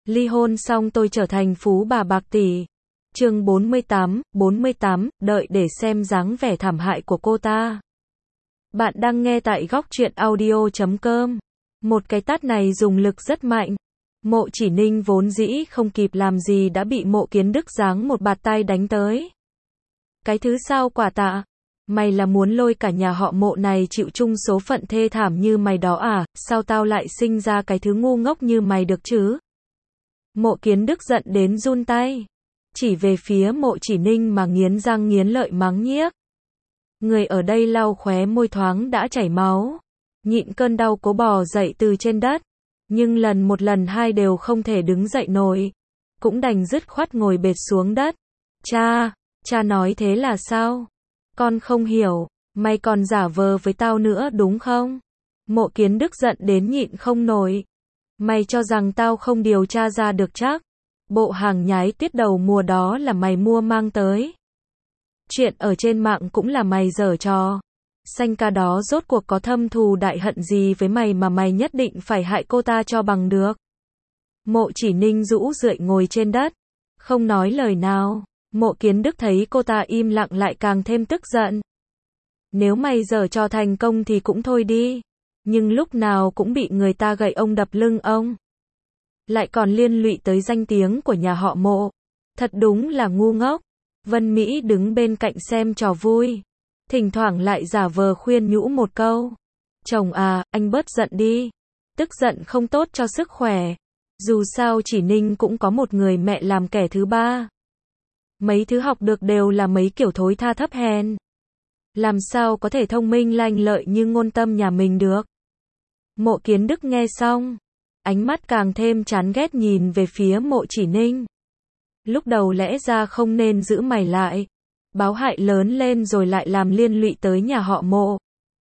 Ly hôn xong tôi trở thành phú bà bạc tỷ. Chương 48, đợi để xem dáng vẻ thảm hại của cô ta. Bạn đang nghe tại góc truyện audio.com. Một cái tát này dùng lực rất mạnh. Mộ Chỉ Ninh vốn dĩ không kịp làm gì đã bị Mộ Kiến Đức giáng một bạt tay đánh tới. Cái thứ sao quả tạ? Mày là muốn lôi cả nhà họ Mộ này chịu chung số phận thê thảm như mày đó à? Sao tao lại sinh ra cái thứ ngu ngốc như mày được chứ? Mộ Kiến Đức giận đến run tay, chỉ về phía Mộ Chỉ Ninh mà nghiến răng nghiến lợi mắng nhiếc. Người ở đây lau khóe môi thoáng đã chảy máu, nhịn cơn đau cố bò dậy từ trên đất, nhưng một lần hai đều không thể đứng dậy nổi, cũng đành dứt khoát ngồi bệt xuống đất. Cha nói thế là sao? Con không hiểu, mày còn giả vờ với tao nữa đúng không? Mộ Kiến Đức giận đến nhịn không nổi. Mày cho rằng tao không điều tra ra được chắc? Bộ hàng nhái tiết đầu mùa đó là mày mua mang tới. Chuyện ở trên mạng cũng là mày giở trò. Xanh ca đó rốt cuộc có thâm thù đại hận gì với mày mà mày nhất định phải hại cô ta cho bằng được? Mộ Chỉ Ninh rũ rượi ngồi trên đất, không nói lời nào. Mộ Kiến Đức thấy cô ta im lặng lại càng thêm tức giận. Nếu mày giở trò thành công thì cũng thôi đi, nhưng lúc nào cũng bị người ta gậy ông đập lưng ông, lại còn liên lụy tới danh tiếng của nhà họ Mộ. Thật đúng là ngu ngốc. Vân Mỹ đứng bên cạnh xem trò vui, thỉnh thoảng lại giả vờ khuyên nhủ một câu. Chồng à, anh bớt giận đi. Tức giận không tốt cho sức khỏe. Dù sao Chỉ Ninh cũng có một người mẹ làm kẻ thứ ba. Mấy thứ học được đều là mấy kiểu thối tha thấp hèn. Làm sao có thể thông minh lanh lợi như Ngôn Tâm nhà mình được? Mộ Kiến Đức nghe xong, ánh mắt càng thêm chán ghét nhìn về phía Mộ Chỉ Ninh. Lúc đầu lẽ ra không nên giữ mày lại, báo hại lớn lên rồi lại làm liên lụy tới nhà họ Mộ.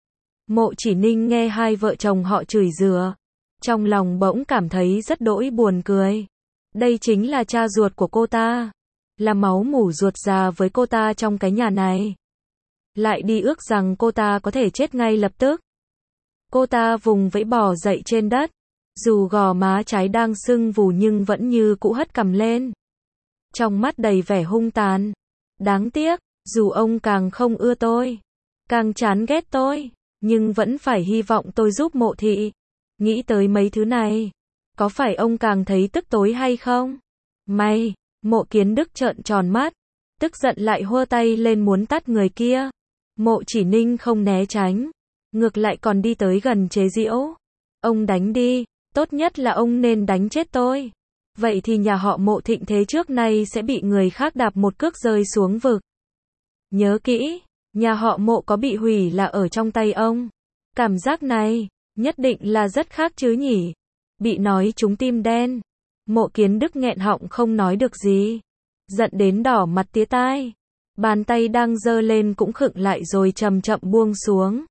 Mộ Chỉ Ninh nghe hai vợ chồng họ chửi rủa, trong lòng bỗng cảm thấy rất đỗi buồn cười. Đây chính là cha ruột của cô ta, là máu mủ ruột già với cô ta trong cái nhà này. Lại đi ước rằng cô ta có thể chết ngay lập tức. Cô ta vùng vẫy bò dậy trên đất, dù gò má trái đang sưng vù nhưng vẫn như cũ hất cằm lên, trong mắt đầy vẻ hung tàn. Đáng tiếc, dù ông càng không ưa tôi, càng chán ghét tôi, nhưng vẫn phải hy vọng tôi giúp Mộ thị. Nghĩ tới mấy thứ này, có phải ông càng thấy tức tối hay không? Mày! Mộ Kiến Đức trợn tròn mắt, tức giận lại hô tay lên muốn tát người kia. Mộ Chỉ Ninh không né tránh, ngược lại còn đi tới gần chế giễu. Ông đánh đi, tốt nhất là ông nên đánh chết tôi. Vậy thì nhà họ Mộ thịnh thế trước nay sẽ bị người khác đạp một cước rơi xuống vực. Nhớ kỹ, nhà họ Mộ có bị hủy là ở trong tay ông. Cảm giác này, nhất định là rất khác chứ nhỉ? Bị nói trúng tim đen. Mộ Kiến Đức nghẹn họng không nói được gì, giận đến đỏ mặt tía tai. Bàn tay đang giơ lên cũng khựng lại rồi chậm chậm buông xuống.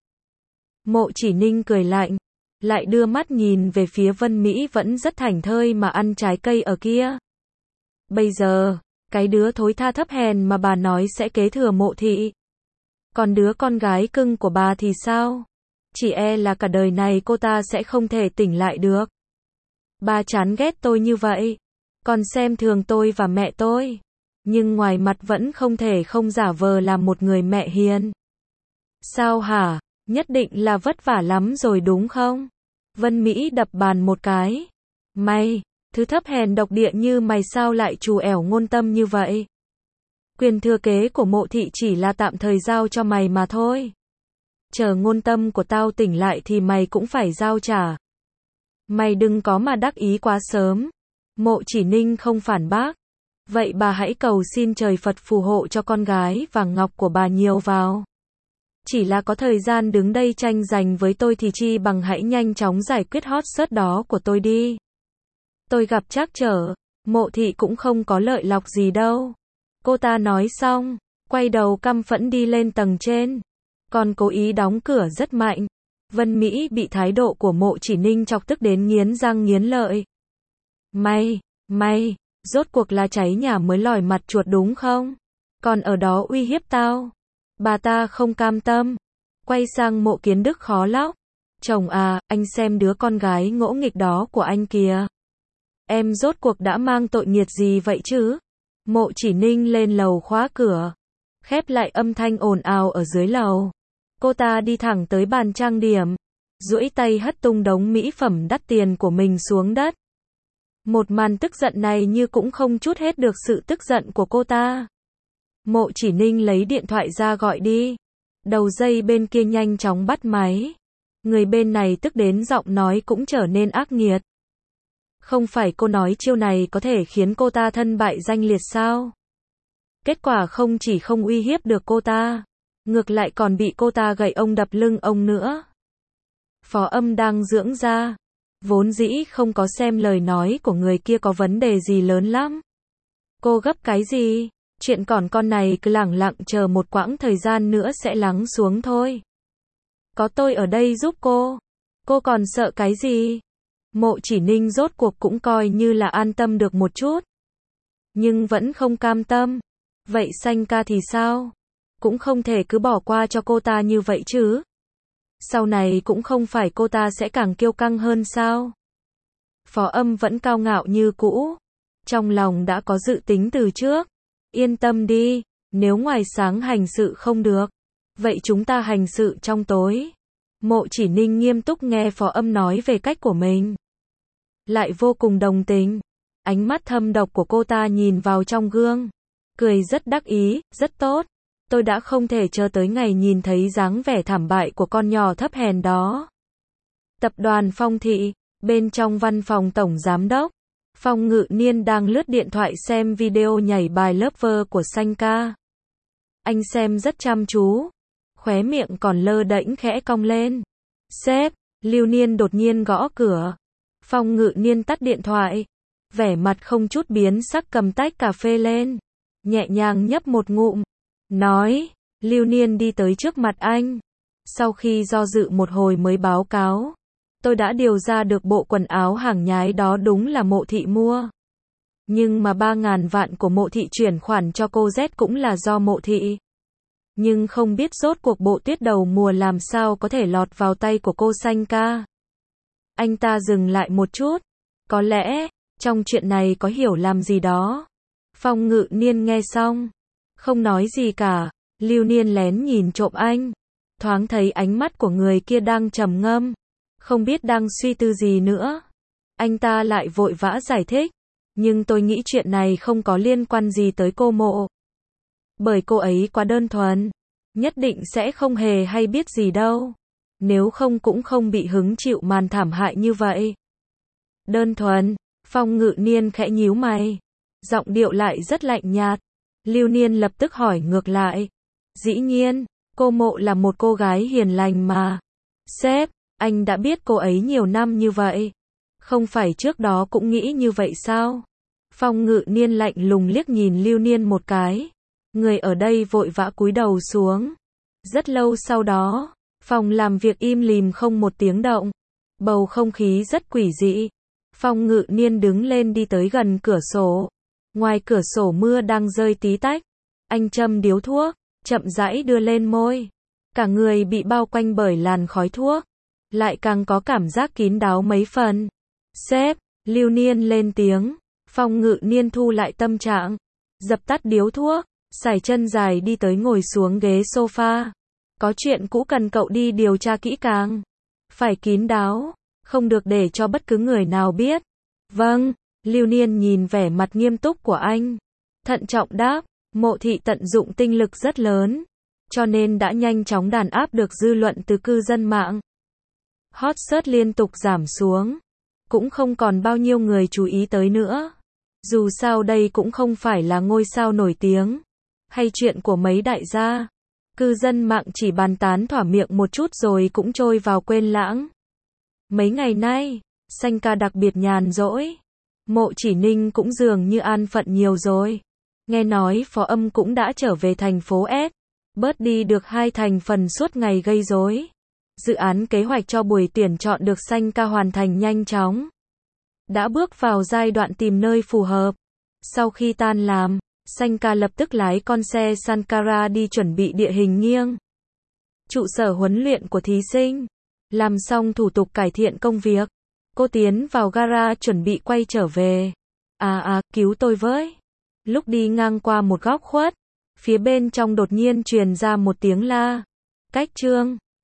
Mộ Chỉ Ninh cười lạnh, lại đưa mắt nhìn về phía Vân Mỹ vẫn rất thảnh thơi mà ăn trái cây ở kia. Bây giờ, cái đứa thối tha thấp hèn mà bà nói sẽ kế thừa Mộ thị, còn đứa con gái cưng của bà thì sao? Chỉ e là cả đời này cô ta sẽ không thể tỉnh lại được. Bà chán ghét tôi như vậy, còn xem thường tôi và mẹ tôi, nhưng ngoài mặt vẫn không thể không giả vờ làm một người mẹ hiền. Sao hả? Nhất định là vất vả lắm rồi đúng không? Vân Mỹ đập bàn một cái. Mày, thứ thấp hèn độc địa như mày sao lại trù ẻo Ngôn Tâm như vậy? Quyền thừa kế của Mộ thị chỉ là tạm thời giao cho mày mà thôi. Chờ Ngôn Tâm của tao tỉnh lại thì mày cũng phải giao trả. Mày đừng có mà đắc ý quá sớm. Mộ Chỉ Ninh không phản bác. Vậy bà hãy cầu xin trời Phật phù hộ cho con gái vàng ngọc của bà nhiều vào. Chỉ là có thời gian đứng đây tranh giành với tôi thì chi bằng hãy nhanh chóng giải quyết hot search đó của tôi đi. Tôi gặp trắc trở, Mộ thị cũng không có lợi lộc gì đâu. Cô ta nói xong, quay đầu căm phẫn đi lên tầng trên, còn cố ý đóng cửa rất mạnh. Vân Mỹ bị thái độ của Mộ Chỉ Ninh chọc tức đến nghiến răng nghiến lợi. Mày, rốt cuộc là cháy nhà mới lòi mặt chuột đúng không? Còn ở đó uy hiếp tao. Bà ta không cam tâm, quay sang Mộ Kiến Đức khó lóc. Chồng à, anh xem đứa con gái ngỗ nghịch đó của anh kìa. Em rốt cuộc đã mang tội nghiệt gì vậy chứ? Mộ Chỉ Ninh lên lầu khóa cửa, khép lại âm thanh ồn ào ở dưới lầu. Cô ta đi thẳng tới bàn trang điểm, duỗi tay hất tung đống mỹ phẩm đắt tiền của mình xuống đất. Một màn tức giận này như cũng không trút hết được sự tức giận của cô ta. Mộ Chỉ Ninh lấy điện thoại ra gọi đi. Đầu dây bên kia nhanh chóng bắt máy. Người bên này tức đến giọng nói cũng trở nên ác nghiệt. Không phải cô nói chiêu này có thể khiến cô ta thân bại danh liệt sao? Kết quả không chỉ không uy hiếp được cô ta, ngược lại còn bị cô ta gậy ông đập lưng ông nữa. Phó Âm đang dưỡng da, vốn dĩ không có xem lời nói của người kia có vấn đề gì lớn lắm. Cô gấp cái gì? Chuyện còn con này cứ lẳng lặng chờ một quãng thời gian nữa sẽ lắng xuống thôi. Có tôi ở đây giúp cô còn sợ cái gì? Mộ Chỉ Ninh rốt cuộc cũng coi như là an tâm được một chút. Nhưng vẫn không cam tâm. Vậy Xanh ca thì sao? Cũng không thể cứ bỏ qua cho cô ta như vậy chứ. Sau này cũng không phải cô ta sẽ càng kiêu căng hơn sao? Phó Âm vẫn cao ngạo như cũ. Trong lòng đã có dự tính từ trước. Yên tâm đi, nếu ngoài sáng hành sự không được, vậy chúng ta hành sự trong tối. Mộ Chỉ Ninh nghiêm túc nghe Phó Âm nói về cách của mình. Lại vô cùng đồng tình. Ánh mắt thâm độc của cô ta nhìn vào trong gương. Cười rất đắc ý, rất tốt. Tôi đã không thể chờ tới ngày nhìn thấy dáng vẻ thảm bại của con nhỏ thấp hèn đó. Tập đoàn Phong Thị, bên trong văn phòng tổng giám đốc, Phong Ngự Niên đang lướt điện thoại xem video nhảy bài Lover của Xanh ca. Anh xem rất chăm chú, khóe miệng còn lơ đễnh khẽ cong lên. Sếp, Lưu Niên đột nhiên gõ cửa. Phong Ngự Niên tắt điện thoại, vẻ mặt không chút biến sắc cầm tách cà phê lên, nhẹ nhàng nhấp một ngụm, nói, Lưu Niên đi tới trước mặt anh. Sau khi do dự một hồi mới báo cáo, tôi đã điều ra được bộ quần áo hàng nhái đó đúng là Mộ Thị mua. Nhưng mà 3.000 vạn của Mộ Thị chuyển khoản cho cô Z cũng là do Mộ Thị. Nhưng không biết rốt cuộc bộ tuyết đầu mùa làm sao có thể lọt vào tay của cô Xanh ca. Anh ta dừng lại một chút. Có lẽ, trong chuyện này có hiểu lầm gì đó. Phong Ngự Niên nghe xong, không nói gì cả. Lưu Niên lén nhìn trộm anh. Thoáng thấy ánh mắt của người kia đang trầm ngâm. Không biết đang suy tư gì nữa. Anh ta lại vội vã giải thích. Nhưng tôi nghĩ chuyện này không có liên quan gì tới cô Mộ. Bởi cô ấy quá đơn thuần. Nhất định sẽ không hề hay biết gì đâu. Nếu không cũng không bị hứng chịu màn thảm hại như vậy. Đơn thuần, Phong Ngự Niên khẽ nhíu mày. Giọng điệu lại rất lạnh nhạt. Lưu Niên lập tức hỏi ngược lại. Dĩ nhiên, cô Mộ là một cô gái hiền lành mà. Sếp, anh đã biết cô ấy nhiều năm như vậy. Không phải trước đó cũng nghĩ như vậy sao? Phong Ngự Niên lạnh lùng liếc nhìn Lưu Niên một cái. Người ở đây vội vã cúi đầu xuống. Rất lâu sau đó, phòng làm việc im lìm không một tiếng động. Bầu không khí rất quỷ dị. Phong Ngự Niên đứng lên đi tới gần cửa sổ. Ngoài cửa sổ mưa đang rơi tí tách. Anh châm điếu thuốc, chậm rãi đưa lên môi. Cả người bị bao quanh bởi làn khói thuốc. Lại càng có cảm giác kín đáo mấy phần. Sếp, Lưu Niên lên tiếng. Phong Ngự Niên thu lại tâm trạng. Dập tắt điếu thuốc. Sải chân dài đi tới ngồi xuống ghế sofa. Có chuyện cũ cần cậu đi điều tra kỹ càng. Phải kín đáo. Không được để cho bất cứ người nào biết. Vâng. Lưu Niên nhìn vẻ mặt nghiêm túc của anh. Thận trọng đáp. Mộ Thị tận dụng tinh lực rất lớn. Cho nên đã nhanh chóng đàn áp được dư luận từ cư dân mạng. Hot search liên tục giảm xuống. Cũng không còn bao nhiêu người chú ý tới nữa. Dù sao đây cũng không phải là ngôi sao nổi tiếng. Hay chuyện của mấy đại gia. Cư dân mạng chỉ bàn tán thỏa miệng một chút rồi cũng trôi vào quên lãng. Mấy ngày nay, Xanh ca đặc biệt nhàn rỗi. Mộ Chỉ Ninh cũng dường như an phận nhiều rồi. Nghe nói Phó Âm cũng đã trở về thành phố S. Bớt đi được hai thành phần suốt ngày gây rối. Dự án kế hoạch cho buổi tuyển chọn được Xanh ca hoàn thành nhanh chóng. Đã bước vào giai đoạn tìm nơi phù hợp. Sau khi tan làm, Xanh ca lập tức lái con xe Sankara đi chuẩn bị địa hình nghiêng. Trụ sở huấn luyện của thí sinh. Làm xong thủ tục cải thiện công việc. Cô tiến vào gara chuẩn bị quay trở về. Cứu tôi với. Lúc đi ngang qua một góc khuất, phía bên trong đột nhiên truyền ra một tiếng la. Cách Trương.